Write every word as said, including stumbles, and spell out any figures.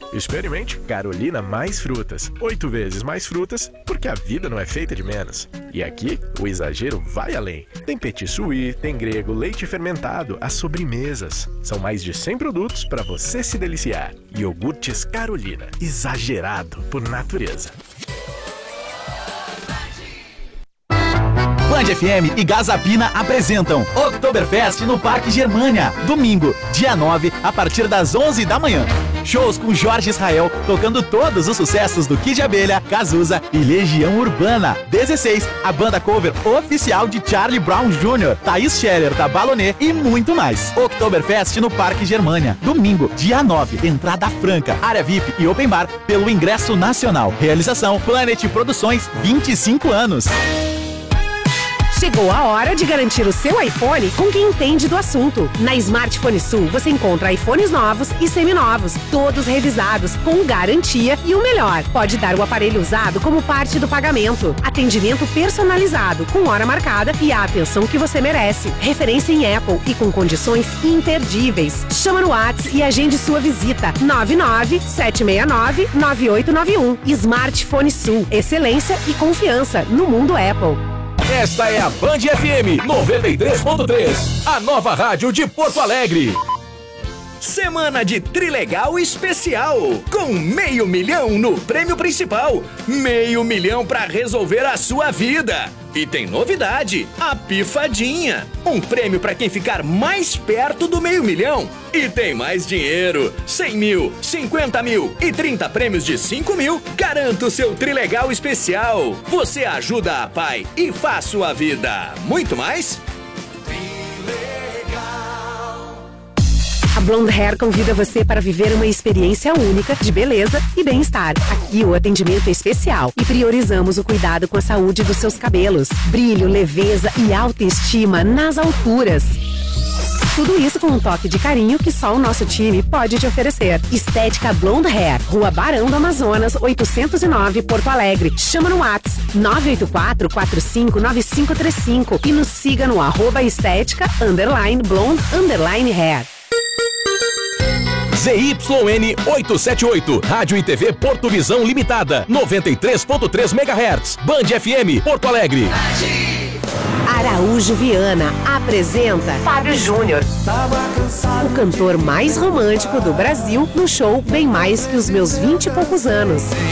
Experimente Carolina Mais Frutas. Oito vezes mais frutas, porque a vida não é feita de menos. E aqui, o exagero vai além. Tem petit suí, tem grego, leite fermentado, as sobremesas. São mais de cem produtos para você se deliciar. Iogurtes Carolina. Exagerado por natureza. Band F M e Gazapina apresentam Oktoberfest no Parque Germânia. Domingo, dia nove, a partir das onze da manhã. Shows com Jorge Israel, tocando todos os sucessos do Kid Abelha, Cazuza e Legião Urbana. dezesseis, a banda cover oficial de Charlie Brown Júnior, Thaís Scherer da Balonê e muito mais. Oktoberfest no Parque Germânia. Domingo, dia nove, entrada franca, área V I P e open bar pelo ingresso nacional. Realização Planet Produções, vinte e cinco anos. Chegou a hora de garantir o seu iPhone com quem entende do assunto. Na Smartphone Sul você encontra iPhones novos e seminovos, todos revisados, com garantia e o melhor, pode dar o aparelho usado como parte do pagamento. Atendimento personalizado, com hora marcada e a atenção que você merece. Referência em Apple e com condições imperdíveis. Chama no WhatsApp e agende sua visita. nove nove sete seis nove nove oito nove um. Smartphone Sul, excelência e confiança no mundo Apple. Esta é a Band F M noventa e três ponto três, a nova rádio de Porto Alegre. Semana de Trilegal especial, com meio milhão no prêmio principal, meio milhão para resolver a sua vida. E tem novidade, a Pifadinha, um prêmio para quem ficar mais perto do meio milhão. E tem mais dinheiro, cem mil, cinquenta mil e trinta prêmios de cinco mil. Garanta o seu Trilegal especial. Você ajuda a pai e faz sua vida muito mais. A Blonde Hair convida você para viver uma experiência única de beleza e bem-estar. Aqui o atendimento é especial e priorizamos o cuidado com a saúde dos seus cabelos. Brilho, leveza e autoestima nas alturas. Tudo isso com um toque de carinho que só o nosso time pode te oferecer. Estética Blonde Hair, Rua Barão do Amazonas, oitocentos e nove, Porto Alegre. Chama no WhatsApp nove oito quatro, quatro cinco nove cinco três cinco e nos siga no arroba estética, underline, blonde, underline hair. Z Y N oitocentos e setenta e oito, Rádio e T V Porto Visão Limitada, noventa e três ponto três megahertz, Band F M, Porto Alegre. Araújo Viana apresenta Fábio Júnior, o cantor mais romântico do Brasil, no show Bem Mais Que os Meus Vinte e Poucos Anos.